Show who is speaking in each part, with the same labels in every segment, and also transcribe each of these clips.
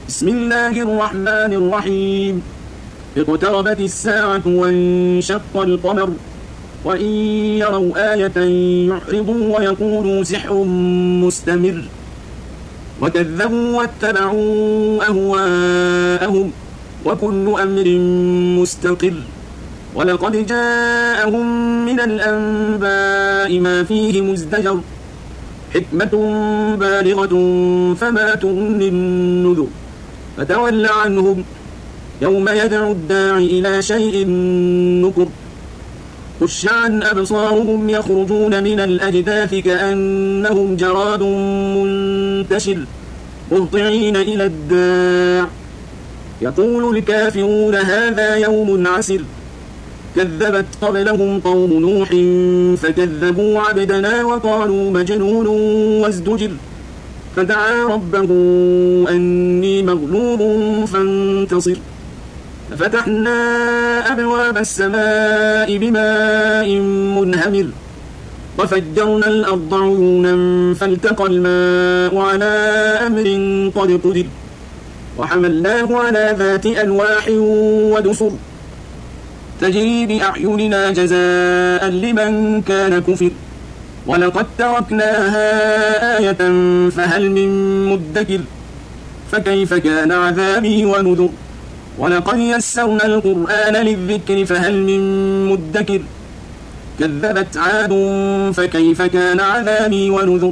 Speaker 1: بسم الله الرحمن الرحيم. اقتربت الساعة وانشق القمر وإن يروا آية يعرضوا ويقولوا سحر مستمر وكذبوا واتبعوا أهواءهم وكل أمر مستقر ولقد جاءهم من الأنباء ما فيه مزدجر حكمة بالغة فما تغني النذر فتول عنهم يوم يدعو الداعي إلى شيء نكر خش عن أبصارهم يخرجون من الأجداث كأنهم جراد منتشر مهطعين إلى الداع يقول الكافرون هذا يوم عسر كذبت قبلهم قوم نوح فكذبوا عبدنا وقالوا مجنون وازدجر فدعا ربه أني مغلوب فانتصر ففتحنا أبواب السماء بماء منهمر وفجرنا الأرض عيونا فالتقى الماء على أمر قد قدر وحملناه على ذات ألواح ودسر تجري بأعيننا جزاء لمن كان كفر ولقد تركناها آية فهل من مدكر فكيف كان عذابي ونذر ولقد يسرنا القرآن للذكر فهل من مدكر كذبت عاد فكيف كان عذابي ونذر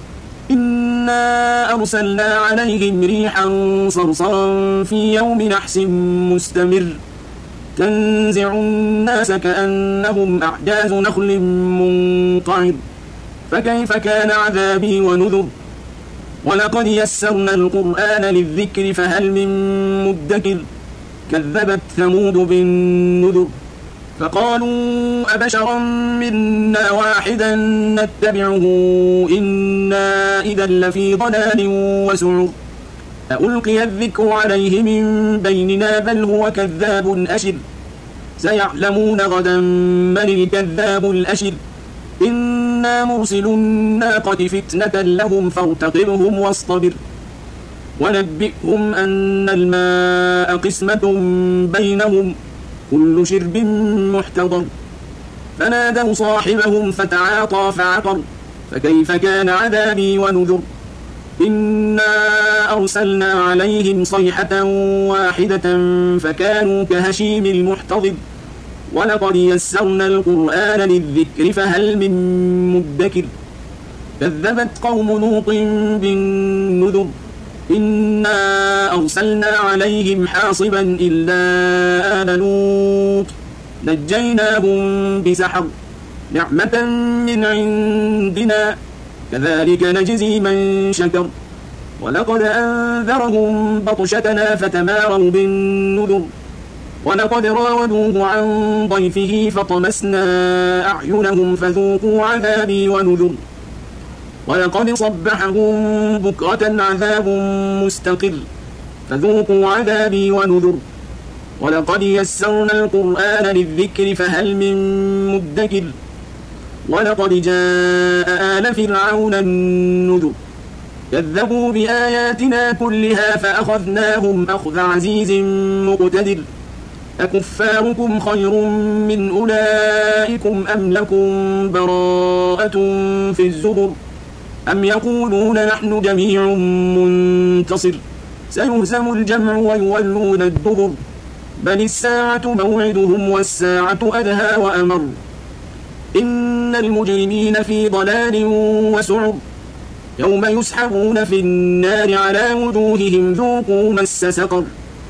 Speaker 1: إنا أرسلنا عليهم ريحا صرصرا في يوم نحس مستمر تنزع الناس كأنهم أعجاز نخل منقعر فكيف كان عذابي ونذر ولقد يسرنا القرآن للذكر فهل من مدكر كذبت ثمود بالنذر فقالوا أبشرا منا واحدا نتبعه إنا إذا لفي ضلال وسعر ألقي الذكر عليه من بيننا بل هو كذاب أشر سيعلمون غدا من الكذاب الأشر إنا مرسل الناقة فتنة لهم فارتقبهم واصطبر ونبئهم أن الماء قسمة بينهم كل شرب محتضر فنادوا صاحبهم فتعاطى فعقر فكيف كان عذابي ونذر إنا أرسلنا عليهم صيحة واحدة فكانوا كهشيم المحتضر ولقد يسرنا القرآن للذكر فهل من مدكر كذبت قوم لوط بالنذر إنا أرسلنا عليهم حاصبا إلا آل لوط نجيناهم بسحر نعمة من عندنا كذلك نجزي من شكر ولقد أنذرهم بطشتنا فتماروا بالنذر ولقد راودوه عن ضيفه فطمسنا أعينهم فذوقوا عذابي ونذر ولقد صبحهم بكرة عذاب مستقر فذوقوا عذابي ونذر ولقد يسرنا القرآن للذكر فهل من مدكر ولقد جاء آل فرعون النذر كذبوا بآياتنا كلها فأخذناهم أخذ عزيز مقتدر أكفاركم خير من أولئكم أم لكم براءة في الزبر أم يقولون نحن جميع منتصر سيهزم الجمع ويولون الدبر بل الساعة موعدهم والساعة أدهى وأمر إن المجرمين في ضلال وسعر يوم يسحبون في النار على وجوههم ذوقوا مس سقر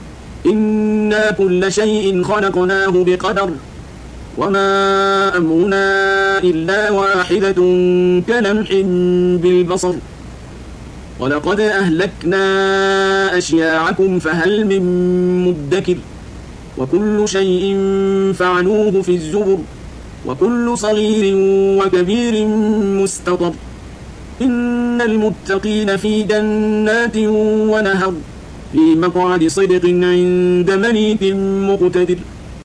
Speaker 1: إنا كل شيء خلقناه بقدر وما أمرنا إلا واحدة كلمح بالبصر ولقد أهلكنا أشياعكم فهل من مدكر وكل شيء فعلوه في الزبر وكل صغير وكبير مستطر إن المتقين في جنات ونهر في مقعد صدق عند مليك مقتدر